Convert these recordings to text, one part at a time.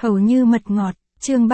Hầu như mật ngọt, chương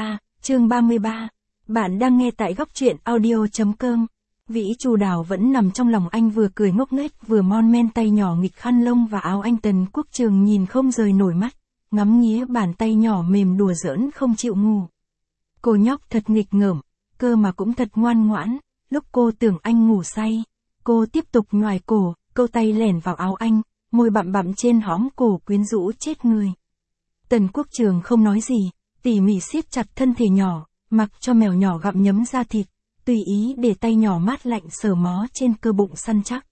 33. Bạn đang nghe tại góc truyện audio.com. Vĩ Chu Đào vẫn nằm trong lòng anh, vừa cười ngốc nghếch vừa mon men tay nhỏ nghịch khăn lông và áo anh. Tần Quốc Trường nhìn không rời nổi mắt, ngắm nghía bàn tay nhỏ mềm đùa giỡn không chịu ngủ. Cô nhóc thật nghịch ngợm, cơ mà cũng thật ngoan ngoãn. Lúc cô tưởng anh ngủ say, cô tiếp tục nhoài cổ, câu tay lẻn vào áo anh, môi bặm bặm trên hõm cổ quyến rũ chết người. Tần Quốc Trường không nói gì, tỉ mỉ siết chặt thân thể nhỏ, mặc cho mèo nhỏ gặm nhấm da thịt, tùy ý để tay nhỏ mát lạnh sờ mó trên cơ bụng săn chắc.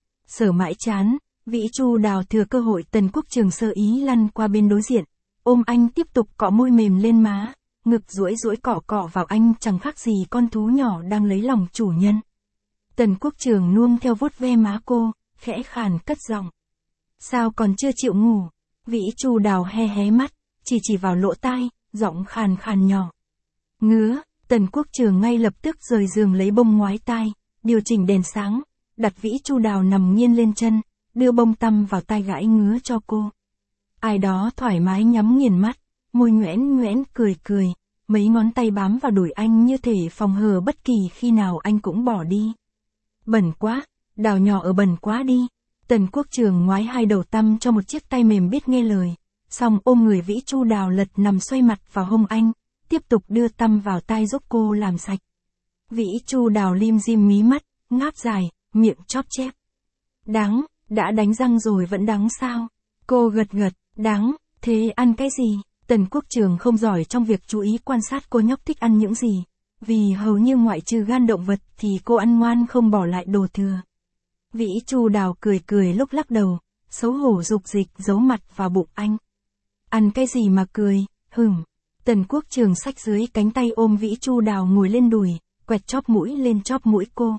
Sờ mãi chán, Vĩ Chu Đào thừa cơ hội Tần Quốc Trường sơ ý lăn qua bên đối diện, ôm anh tiếp tục cọ môi mềm lên má, ngực duỗi duỗi cọ cọ vào anh chẳng khác gì con thú nhỏ đang lấy lòng chủ nhân. Tần Quốc Trường nuông theo vuốt ve má cô, khẽ khàn cất giọng. Sao còn chưa chịu ngủ? Vĩ Chu Đào hé hé mắt, chỉ vào lỗ tai, giọng khàn khàn nhỏ. Ngứa. Tần Quốc Trường ngay lập tức rời giường lấy bông ngoái tai, điều chỉnh đèn sáng, đặt Vĩ Chu Đào nằm nghiêng lên chân, đưa bông tăm vào tai gãi ngứa cho cô. Ai đó thoải mái nhắm nghiền mắt, môi nhoẻn nhoẻn cười, mấy ngón tay bám vào đùi anh như thể phòng hờ bất kỳ khi nào anh cũng bỏ đi. Bẩn quá, Đào nhỏ ở bẩn quá đi. Tần Quốc Trường ngoái hai đầu tăm cho một chiếc tay mềm biết nghe lời, xong ôm người Vĩ Chu Đào lật nằm xoay mặt vào hông anh, tiếp tục đưa tăm vào tai giúp cô làm sạch. Vĩ Chu Đào lim dim mí mắt, ngáp dài, miệng chóp chép. Đắng, đã đánh răng rồi vẫn đắng sao? Cô gật, đắng, thế ăn cái gì? Tần Quốc Trường không giỏi trong việc chú ý quan sát cô nhóc thích ăn những gì, vì hầu như ngoại trừ gan động vật thì cô ăn ngoan không bỏ lại đồ thừa. Vĩ Chu Đào cười lúc lắc đầu, xấu hổ dục dịch giấu mặt vào bụng anh. Ăn cái gì mà cười, Tần Quốc Trường xách dưới cánh tay ôm Vĩ Chu Đào ngồi lên đùi, quẹt chóp mũi lên chóp mũi cô.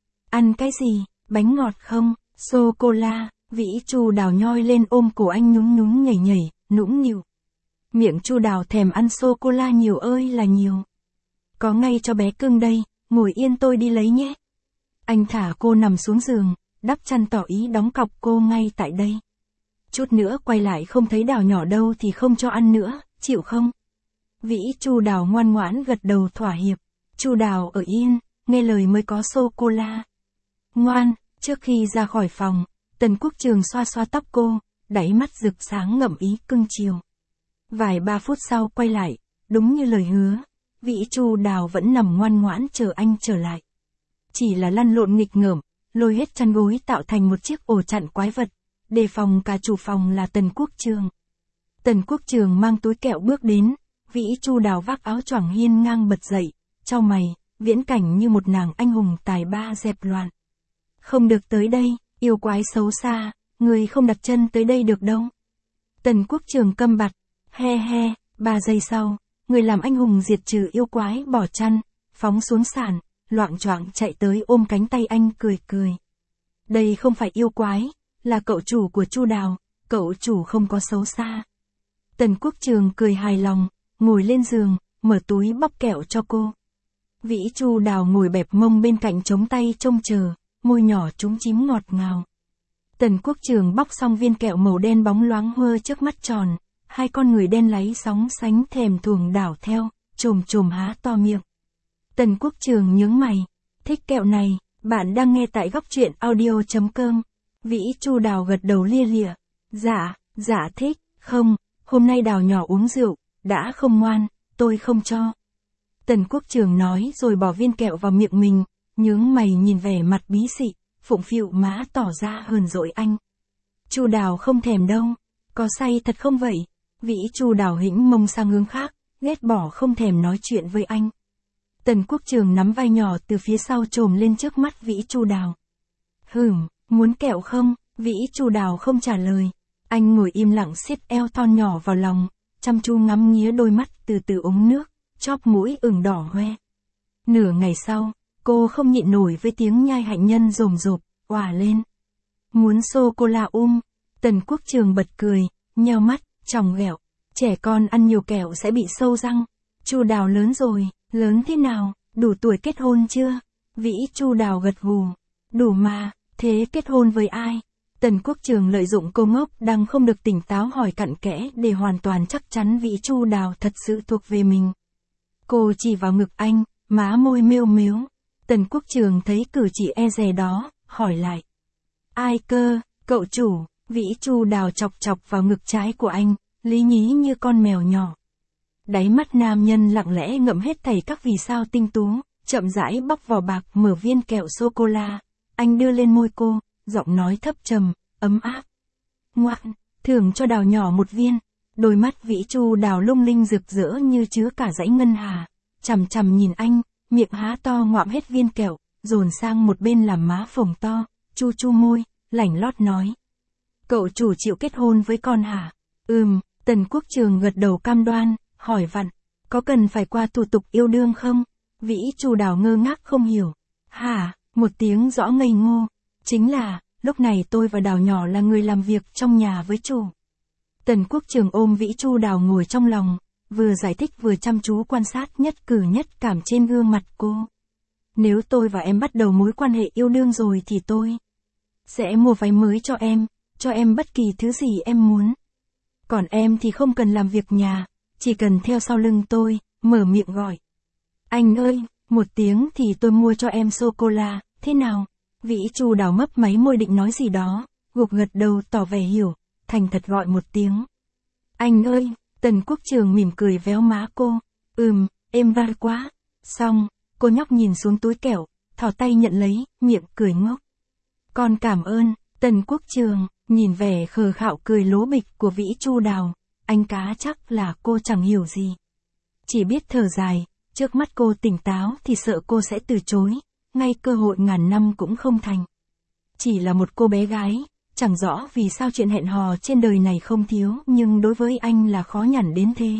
Ăn cái gì, bánh ngọt không, sô-cô-la? Vĩ Chu Đào nhoi lên ôm cổ anh nhún nhảy, nũng nịu. Miệng Chu Đào thèm ăn sô-cô-la nhiều ơi là nhiều. Có ngay cho bé cưng đây, ngồi yên tôi đi lấy nhé. Anh thả cô nằm xuống giường, đắp chăn tỏ ý đóng cọc cô ngay tại đây. Chút nữa quay lại không thấy Đào nhỏ đâu thì không cho ăn nữa, chịu không? Vĩ Chu Đào ngoan ngoãn gật đầu thỏa hiệp. Chu Đào ở yên, nghe lời mới có sô-cô-la. Ngoan. Trước khi ra khỏi phòng, Tần Quốc Trường xoa tóc cô, đáy mắt rực sáng ngậm ý cưng chiều. Vài 3 phút sau quay lại, đúng như lời hứa, Vĩ Chu Đào vẫn nằm ngoan ngoãn chờ anh trở lại. Chỉ là lăn lộn nghịch ngợm, lôi hết chăn gối tạo thành một chiếc ổ chặn quái vật, đề phòng cả chủ phòng là Tần Quốc Trường. Tần Quốc Trường mang túi kẹo bước đến, Vĩ Chu Đào vác áo choàng hiên ngang bật dậy, chau mày, viễn cảnh như một nàng anh hùng tài ba dẹp loạn. Không được tới đây, yêu quái xấu xa, người không đặt chân tới đây được đâu. Tần Quốc Trường câm bặt, he, 3 giây sau, người làm anh hùng diệt trừ yêu quái bỏ chăn, phóng xuống sàn, loạng choạng chạy tới ôm cánh tay anh cười. Đây không phải yêu quái, là cậu chủ của Chu Đào, cậu chủ không có xấu xa. Tần Quốc Trường cười hài lòng, ngồi lên giường, mở túi bóc kẹo cho cô. Vĩ Chu Đào ngồi bẹp mông bên cạnh chống tay trông chờ, môi nhỏ trúng chím ngọt ngào. Tần Quốc Trường bóc xong viên kẹo màu đen bóng loáng hơ trước mắt tròn, hai con người đen láy sóng sánh thèm thuồng đảo theo, chồm há to miệng. Tần Quốc Trường nhướng mày, thích kẹo này, bạn đang nghe tại góc truyện audio.com. Vĩ Chu Đào gật đầu lia lịa. Dạ thích, không, hôm nay Đào nhỏ uống rượu, đã không ngoan, tôi không cho. Tần Quốc Trường nói rồi bỏ viên kẹo vào miệng mình, nhướng mày nhìn vẻ mặt bí xị, phụng phịu má tỏ ra hờn dỗi anh. Chu Đào không thèm đâu, có say thật không vậy? Vĩ Chu Đào hĩnh mông sang hướng khác, ghét bỏ không thèm nói chuyện với anh. Tần Quốc Trường nắm vai nhỏ từ phía sau chồm lên trước mắt Vĩ Chu Đào. Muốn kẹo không? Vĩ Chu Đào không trả lời. Anh ngồi im lặng siết eo thon nhỏ vào lòng, chăm chú ngắm nghía đôi mắt từ từ uống nước, chóp mũi ửng đỏ hoe. Nửa ngày sau, cô không nhịn nổi với tiếng nhai hạnh nhân rồm rộp, òa lên. Muốn sô-cô-la Tần Quốc Trường bật cười, nheo mắt, tròng ghẹo. Trẻ con ăn nhiều kẹo sẽ bị sâu răng. Chu Đào lớn rồi, lớn thế nào, đủ tuổi kết hôn chưa? Vĩ Chu Đào gật gù. Đủ mà, thế kết hôn với ai? Tần Quốc Trường lợi dụng cô ngốc đang không được tỉnh táo hỏi cặn kẽ để hoàn toàn chắc chắn vị Chu Đào thật sự thuộc về mình. Cô chỉ vào ngực anh, má môi mêu mếu. Tần Quốc Trường thấy cử chỉ e dè đó, hỏi lại. Ai cơ, cậu chủ, vị Chu Đào chọc chọc vào ngực trái của anh, lý nhí như con mèo nhỏ. Đáy mắt nam nhân lặng lẽ ngậm hết thảy các vì sao tinh tú, chậm rãi bóc vỏ bạc mở viên kẹo sô-cô-la. Anh đưa lên môi cô, giọng nói thấp trầm, ấm áp. Ngoan, thưởng cho Đào nhỏ một viên. Đôi mắt vĩ Chu Đào lung linh rực rỡ như chứa cả dãy ngân hà. Chằm chằm nhìn anh, miệng há to ngoạm hết viên kẹo, dồn sang một bên làm má phồng to, chu chu môi, lảnh lót nói. Cậu chủ chịu kết hôn với con hả? Tần Quốc Trường gật đầu cam đoan, hỏi vặn, có cần phải qua thủ tục yêu đương không? Vĩ Chu Đào ngơ ngác không hiểu. Hả? Một tiếng rõ ngây ngô. Chính là, lúc này tôi và Đào nhỏ là người làm việc trong nhà với chủ. Tần Quốc Trường ôm Vĩ Chu Đào ngồi trong lòng, vừa giải thích vừa chăm chú quan sát nhất cử nhất cảm trên gương mặt cô. Nếu tôi và em bắt đầu mối quan hệ yêu đương rồi thì tôi sẽ mua váy mới cho em bất kỳ thứ gì em muốn. Còn em thì không cần làm việc nhà, chỉ cần theo sau lưng tôi, mở miệng gọi. Anh ơi, một tiếng thì tôi mua cho em sô-cô-la, thế nào? Vĩ Chu Đào mấp máy môi định nói gì đó, gục gật đầu tỏ vẻ hiểu, thành thật gọi một tiếng. Anh ơi, Tần Quốc Trường mỉm cười véo má cô. Êm vai quá. Xong, cô nhóc nhìn xuống túi kẹo, thò tay nhận lấy, miệng cười ngốc. Con cảm ơn, Tần Quốc Trường, nhìn vẻ khờ khạo cười lố bịch của Vĩ Chu Đào, anh cá chắc là cô chẳng hiểu gì. Chỉ biết thở dài, trước mắt cô tỉnh táo thì sợ cô sẽ từ chối, ngay cơ hội ngàn năm cũng không thành. Chỉ là một cô bé gái, chẳng rõ vì sao chuyện hẹn hò trên đời này không thiếu nhưng đối với anh là khó nhằn đến thế.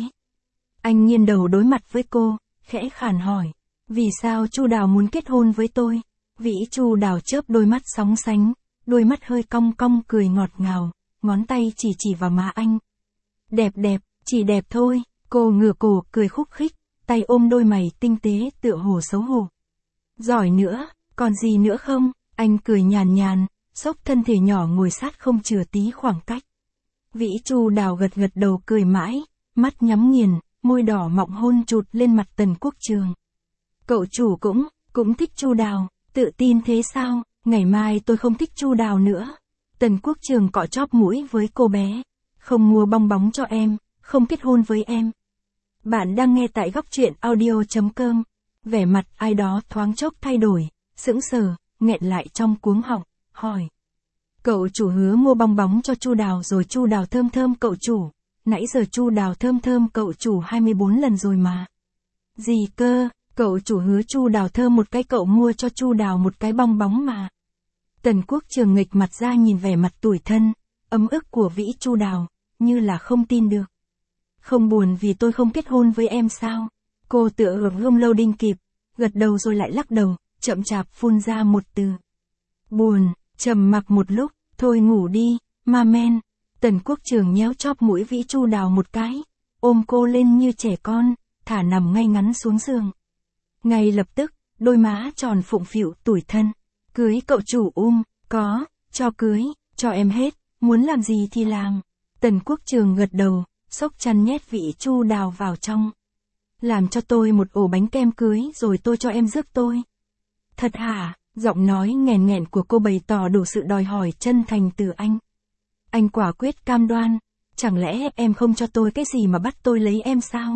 Anh nghiêng đầu đối mặt với cô, khẽ khàn hỏi, vì sao Chu Đào muốn kết hôn với tôi? Vĩ Chu Đào chớp đôi mắt sóng sánh, đôi mắt hơi cong cong cười ngọt ngào, ngón tay chỉ vào má anh. Đẹp, chỉ đẹp thôi, cô ngửa cổ cười khúc khích, tay ôm đôi mày tinh tế tựa hồ xấu hổ. Giỏi nữa, còn gì nữa không? Anh cười nhàn, xốc thân thể nhỏ ngồi sát không chừa tí khoảng cách. Vĩ Chu Đào gật đầu cười mãi, mắt nhắm nghiền, môi đỏ mọng hôn chụt lên mặt Tần Quốc Trường. Cậu chủ cũng thích Chu Đào, tự tin thế sao? Ngày mai tôi không thích Chu Đào nữa. Tần Quốc Trường cọ chóp mũi với cô bé. Không mua bong bóng cho em, không kết hôn với em. Bạn đang nghe tại góc truyện audio.com. Vẻ mặt ai đó thoáng chốc thay đổi, sững sờ, nghẹn lại trong cuống họng, hỏi. Cậu chủ hứa mua bong bóng cho Chu Đào rồi Chu Đào thơm cậu chủ. Nãy giờ Chu Đào thơm cậu chủ 24 lần rồi mà. Gì cơ, cậu chủ hứa Chu Đào thơm một cái cậu mua cho Chu Đào một cái bong bóng mà. Tần Quốc Trường nghịch mặt ra nhìn vẻ mặt tủi thân, ấm ức của Vĩ Chu Đào, như là không tin được. Không buồn vì tôi không kết hôn với em sao? Cô tựa hưởng lâu đinh kịp, gật đầu rồi lại lắc đầu, chậm chạp phun ra một từ. Buồn, trầm mặc một lúc, thôi ngủ đi, ma men. Tần Quốc Trường nhéo chóp mũi Vĩ Chu Đào một cái, ôm cô lên như trẻ con, thả nằm ngay ngắn xuống giường. Ngay lập tức, đôi má tròn phụng phịu tủi thân. Cưới cậu chủ có, cho cưới, cho em hết, muốn làm gì thì làm. Tần Quốc Trường gật đầu, xốc chăn nhét Vĩ Chu Đào vào trong. Làm cho tôi một ổ bánh kem cưới rồi tôi cho em rước tôi. Thật hả? Giọng nói nghẹn của cô bày tỏ đủ sự đòi hỏi chân thành từ anh. Anh quả quyết cam đoan, chẳng lẽ em không cho tôi cái gì mà bắt tôi lấy em sao?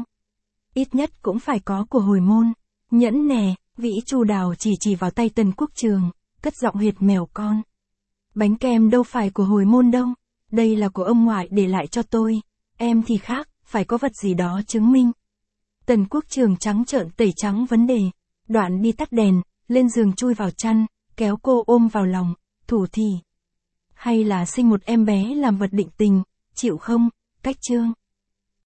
Ít nhất cũng phải có của hồi môn. Nhẫn nè, Vĩ Chu Đào chỉ vào tay Tần Quốc Trường, cất giọng huyệt mèo con. Bánh kem đâu phải của hồi môn đâu, đây là của ông ngoại để lại cho tôi, em thì khác, phải có vật gì đó chứng minh. Tần Quốc Trường trắng trợn tẩy trắng vấn đề, đoạn đi tắt đèn, lên giường chui vào chăn, kéo cô ôm vào lòng, thủ thỉ. Hay là sinh một em bé làm vật định tình, chịu không, cách chương.